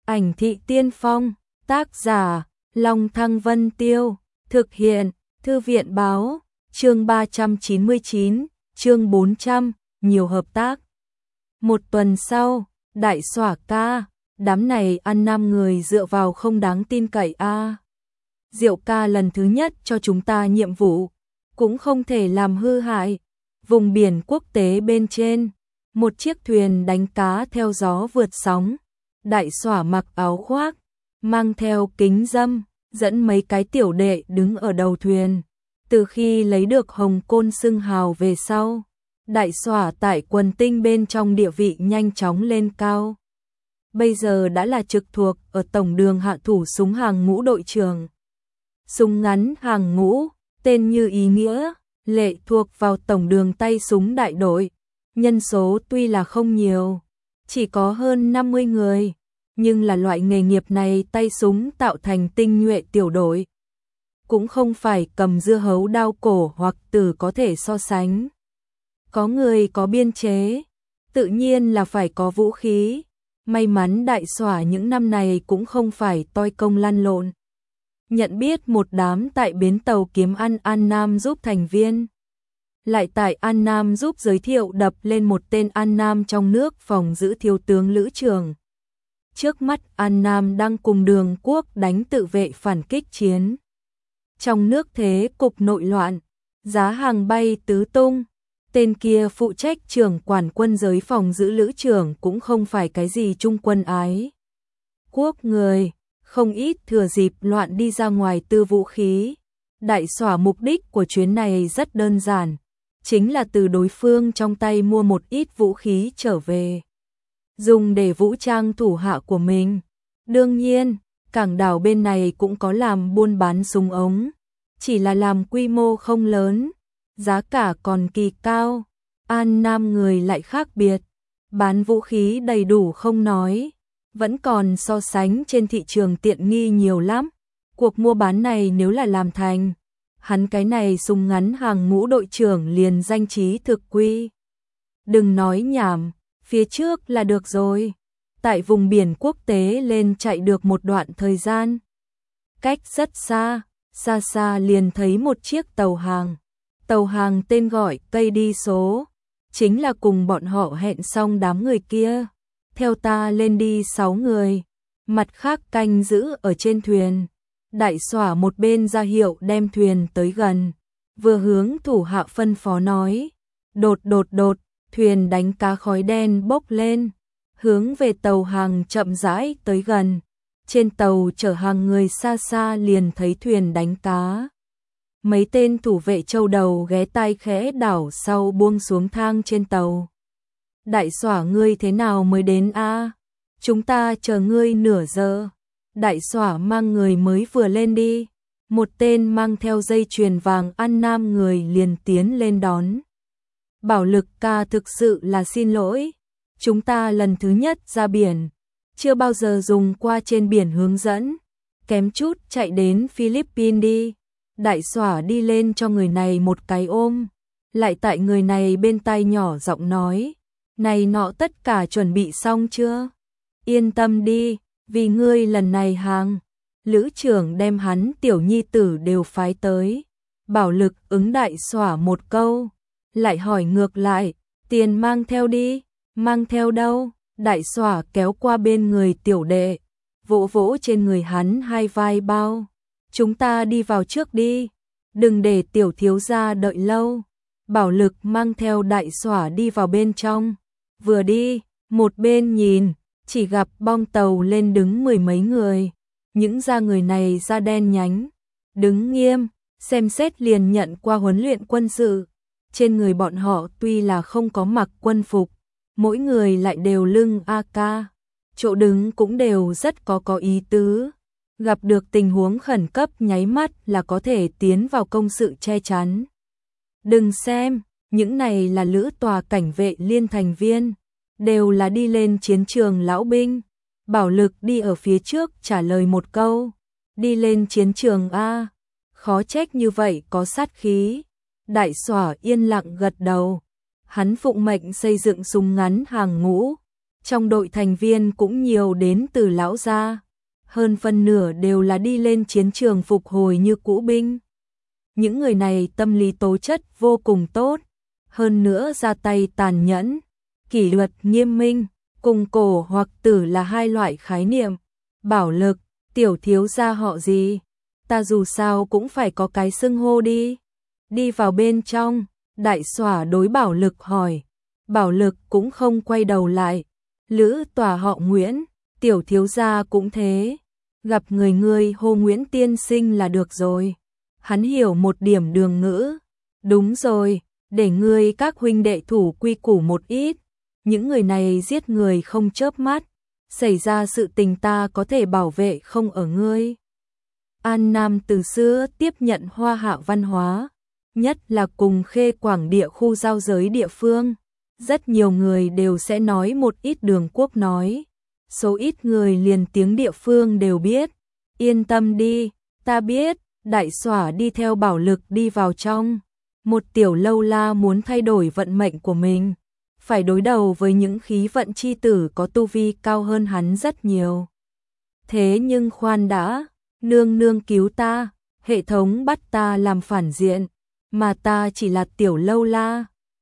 Ảnh thị tiên phong, tác giả, Long Thăng Vân Tiêu, thực hiện, Thư viện báo, chương 399, chương 400, nhiều hợp tác. Một tuần sau, đại xỏa ca, đám này ăn 5 người dựa vào không đáng tin cậy a. Diệu ca lần thứ nhất cho chúng ta nhiệm vụ, cũng không thể làm hư hại. Vùng biển quốc tế bên trên, một chiếc thuyền đánh cá theo gió vượt sóng. Đại xỏa mặc áo khoác, mang theo kính râm, dẫn mấy cái tiểu đệ đứng ở đầu thuyền. Từ khi lấy được Hồng Côn xưng hào về sau, đại xỏa tại quần tinh bên trong địa vị nhanh chóng lên cao. Bây giờ đã là trực thuộc ở tổng đường hạ thủ súng hàng ngũ đội trưởng. Súng ngắn hàng ngũ, tên như ý nghĩa, lệ thuộc vào tổng đường tay súng đại đội. Nhân số tuy là không nhiều, chỉ có hơn 50 người, nhưng là loại nghề nghiệp này tay súng tạo thành tinh nhuệ tiểu đội. Cũng không phải cầm dưa hấu đao cổ hoặc tử có thể so sánh. Có người có biên chế, tự nhiên là phải có vũ khí. May mắn đại xỏa những năm này cũng không phải toi công lăn lộn. Nhận biết một đám tại bến tàu kiếm ăn An Nam giúp thành viên. Lại tại An Nam giúp giới thiệu đập lên một tên An Nam trong nước phòng giữ thiếu tướng Lữ Trường. Trước mắt An Nam đang cùng Đường Quốc đánh tự vệ phản kích chiến. Trong nước thế cục nội loạn, giá hàng bay tứ tung. Tên kia phụ trách trưởng quản quân giới phòng giữ Lữ Trường cũng không phải cái gì trung quân ái quốc người, không ít thừa dịp loạn đi ra ngoài tư vũ khí. Đại xỏa mục đích của chuyến này rất đơn giản, chính là từ đối phương trong tay mua một ít vũ khí trở về, dùng để vũ trang thủ hạ của mình. Đương nhiên, cảng đảo bên này cũng có làm buôn bán súng ống, chỉ là làm quy mô không lớn, giá cả còn kỳ cao. An Nam người lại khác biệt, bán vũ khí đầy đủ không nói, vẫn còn so sánh trên thị trường tiện nghi nhiều lắm. Cuộc mua bán này nếu là làm thành, hắn cái này súng ngắn hàng ngũ đội trưởng liền danh trí thực quy. Đừng nói nhảm, phía trước là được rồi. Tại vùng biển quốc tế lên chạy được một đoạn thời gian. Cách rất xa, xa xa liền thấy một chiếc tàu hàng. Tàu hàng tên gọi cây đi số, chính là cùng bọn họ hẹn xong đám người kia. Theo ta lên đi 6 người, mặt khác canh giữ ở trên thuyền. Đại xỏa một bên ra hiệu đem thuyền tới gần, vừa hướng thủ hạ phân phó nói. Đột, thuyền đánh cá khói đen bốc lên, hướng về tàu hàng chậm rãi tới gần. Trên tàu chở hàng người xa xa liền thấy thuyền đánh cá. Mấy tên thủ vệ châu đầu ghé tai khẽ đảo sau buông xuống thang trên tàu. Đại xỏa ngươi thế nào mới đến a? Chúng ta chờ ngươi nửa giờ. Đại xỏa mang người mới vừa lên đi. Một tên mang theo dây chuyền vàng An Nam người liền tiến lên đón. Bảo Lực ca thực sự là xin lỗi. Chúng ta lần thứ nhất ra biển, chưa bao giờ dùng qua trên biển hướng dẫn. Kém chút chạy đến Philippines đi. Đại xỏa đi lên cho người này một cái ôm. Lại tại người này bên tai nhỏ giọng nói. Này nọ tất cả chuẩn bị xong chưa? Yên tâm đi, vì ngươi lần này hàng. Lữ trưởng đem hắn tiểu nhi tử đều phái tới. Bảo Lực ứng đại xỏa một câu. Lại hỏi ngược lại, tiền mang theo đi. Mang theo đâu? Đại xỏa kéo qua bên người tiểu đệ, vỗ vỗ trên người hắn hai vai bao. Chúng ta đi vào trước đi, đừng để tiểu thiếu gia đợi lâu. Bảo Lực mang theo đại xỏa đi vào bên trong. Vừa đi, một bên nhìn, chỉ gặp bong tàu lên đứng 10 mấy người. Những da người này da đen nhánh, đứng nghiêm, xem xét liền nhận qua huấn luyện quân sự. Trên người bọn họ tuy là không có mặc quân phục, mỗi người lại đều lưng AK, chỗ đứng cũng đều rất có ý tứ. Gặp được tình huống khẩn cấp nháy mắt là có thể tiến vào công sự che chắn. Đừng xem, những này là lữ tòa cảnh vệ liên thành viên, đều là đi lên chiến trường lão binh. Bảo Lực đi ở phía trước trả lời một câu, đi lên chiến trường a, khó trách như vậy có sát khí. Đại xỏa yên lặng gật đầu. Hắn phụng mệnh xây dựng súng ngắn hàng ngũ, Trong đội thành viên cũng nhiều đến từ lão gia, hơn phân nửa đều là đi lên chiến trường phục hồi như cũ binh. Những người này tâm lý tố chất vô cùng tốt, hơn nữa ra tay tàn nhẫn, kỷ luật nghiêm minh, cùng cổ hoặc tử là hai loại khái niệm. Bảo Lực, tiểu thiếu gia họ gì? Ta dù sao cũng phải có cái xưng hô đi. Đi vào bên trong, Đại Xỏa đối Bảo Lực hỏi. Bảo Lực cũng không quay đầu lại. Lữ Tòa họ Nguyễn, tiểu thiếu gia cũng thế. Gặp người hô Nguyễn tiên sinh là được rồi. Hắn hiểu một điểm đường ngữ. Đúng rồi, để ngươi các huynh đệ thủ quy củ một ít. Những người này giết người không chớp mắt. Xảy ra sự tình ta có thể bảo vệ không ở ngươi. An Nam từ xưa tiếp nhận Hoa Hạ văn hóa, nhất là cùng Khê Quảng địa khu giao giới địa phương. Rất nhiều người đều sẽ nói một ít đường quốc nói. Số ít người liền tiếng địa phương đều biết. Yên tâm đi, ta biết. Đại Xỏa đi theo Bảo Lực đi vào trong. Một tiểu lâu la muốn thay đổi vận mệnh của mình, phải đối đầu với những khí vận chi tử có tu vi cao hơn hắn rất nhiều. Thế nhưng khoan đã, nương nương cứu ta, hệ thống bắt ta làm phản diện, mà ta chỉ là tiểu lâu la.